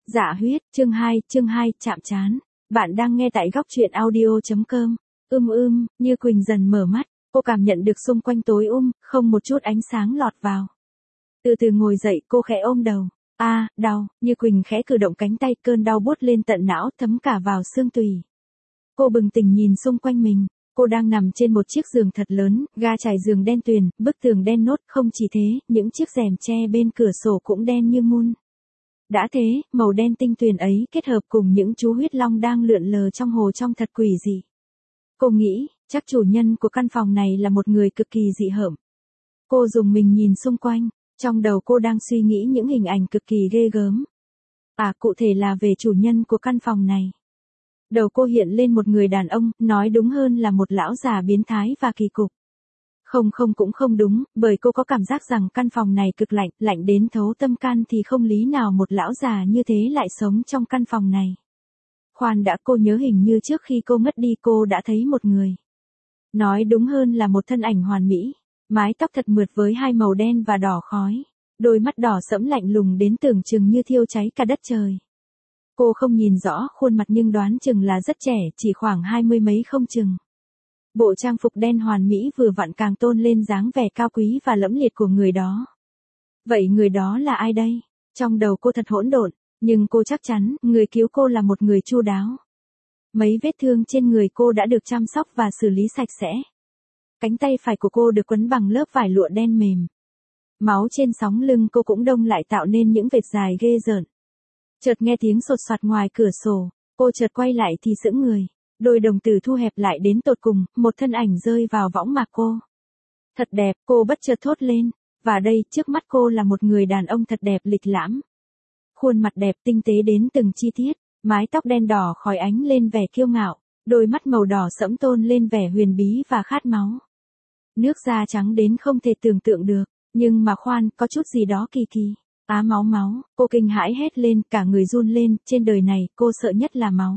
Dạ huyết, chương 2, chạm trán. Bạn đang nghe tại góc truyện audio.com. Như Quỳnh dần mở mắt, cô cảm nhận được xung quanh tối không một chút ánh sáng lọt vào. Từ từ ngồi dậy, cô khẽ ôm đầu. Đau, Như Quỳnh khẽ cử động cánh tay, cơn đau buốt lên tận não, thấm cả vào xương tủy. Cô bừng tỉnh nhìn xung quanh mình, cô đang nằm trên một chiếc giường thật lớn, ga trải giường đen tuyền, bức tường đen nốt, không chỉ thế, những chiếc rèm che bên cửa sổ cũng đen như mun. Đã thế, màu đen tinh tuyền ấy kết hợp cùng những chú huyết long đang lượn lờ trong hồ trông thật quỷ dị. Cô nghĩ, chắc chủ nhân của căn phòng này là một người cực kỳ dị hợm. Cô dùng mình nhìn xung quanh, trong đầu cô đang suy nghĩ những hình ảnh cực kỳ ghê gớm. Cụ thể là về chủ nhân của căn phòng này. Đầu cô hiện lên một người đàn ông, nói đúng hơn là một lão già biến thái và kỳ cục. Không cũng không đúng, bởi cô có cảm giác rằng căn phòng này cực lạnh, lạnh đến thấu tâm can thì không lý nào một lão già như thế lại sống trong căn phòng này. Khoan đã, cô nhớ hình như trước khi cô mất đi cô đã thấy một người. Nói đúng hơn là một thân ảnh hoàn mỹ, mái tóc thật mượt với hai màu đen và đỏ khói, đôi mắt đỏ sẫm lạnh lùng đến tưởng chừng như thiêu cháy cả đất trời. Cô không nhìn rõ khuôn mặt nhưng đoán chừng là rất trẻ, chỉ khoảng 20 mấy không chừng. Bộ trang phục đen hoàn mỹ vừa vặn càng tôn lên dáng vẻ cao quý và lẫm liệt của người đó. Vậy người đó là ai đây? Trong đầu cô thật hỗn độn, nhưng cô chắc chắn, người cứu cô là một người chu đáo. Mấy vết thương trên người cô đã được chăm sóc và xử lý sạch sẽ. Cánh tay phải của cô được quấn bằng lớp vải lụa đen mềm. Máu trên sóng lưng cô cũng đông lại tạo nên những vệt dài ghê rợn. Chợt nghe tiếng sột soạt ngoài cửa sổ, cô chợt quay lại thì sững người. Đôi đồng tử thu hẹp lại đến tột cùng, một thân ảnh rơi vào võng mạc cô. Thật đẹp, cô bất chợt thốt lên. Và đây, trước mắt cô là một người đàn ông thật đẹp lịch lãm. Khuôn mặt đẹp tinh tế đến từng chi tiết, mái tóc đen đỏ khói ánh lên vẻ kiêu ngạo, đôi mắt màu đỏ sẫm tôn lên vẻ huyền bí và khát máu. Nước da trắng đến không thể tưởng tượng được, nhưng mà khoan, có chút gì đó kỳ kỳ. Máu, cô kinh hãi hét lên, cả người run lên, trên đời này, cô sợ nhất là máu.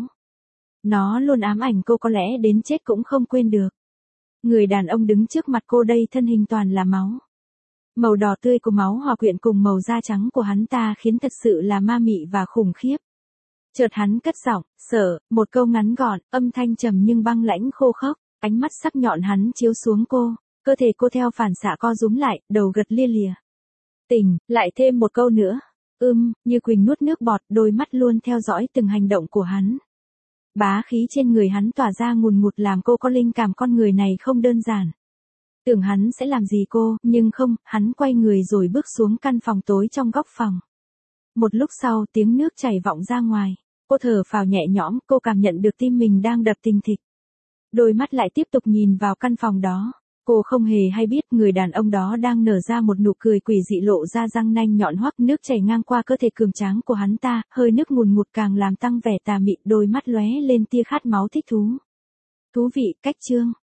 Nó luôn ám ảnh cô, có lẽ đến chết cũng không quên được. Người đàn ông đứng trước mặt cô đây thân hình toàn là máu. Màu đỏ tươi của máu hòa quyện cùng màu da trắng của hắn ta khiến thật sự là ma mị và khủng khiếp. Chợt hắn cất giọng, sợ, một câu ngắn gọn, âm thanh trầm nhưng băng lãnh khô khốc, ánh mắt sắc nhọn hắn chiếu xuống cô, cơ thể cô theo phản xạ co rúm lại, đầu gật lia lịa. Tỉnh, lại thêm một câu nữa. Như Quỳnh nuốt nước bọt, đôi mắt luôn theo dõi từng hành động của hắn. Bá khí trên người hắn tỏa ra ngùn ngụt làm cô có linh cảm con người này không đơn giản. Tưởng hắn sẽ làm gì cô, nhưng không, hắn quay người rồi bước xuống căn phòng tối trong góc phòng. Một lúc sau tiếng nước chảy vọng ra ngoài, cô thở phào nhẹ nhõm, cô cảm nhận được tim mình đang đập thình thịch. Đôi mắt lại tiếp tục nhìn vào căn phòng đó. Cô không hề hay biết người đàn ông đó đang nở ra một nụ cười quỷ dị lộ ra răng nanh nhọn hoắt, nước chảy ngang qua cơ thể cường tráng của hắn ta, hơi nước ngùn ngụt càng làm tăng vẻ tà mị, đôi mắt lóe lên tia khát máu thích thú. Thú vị, cách chương.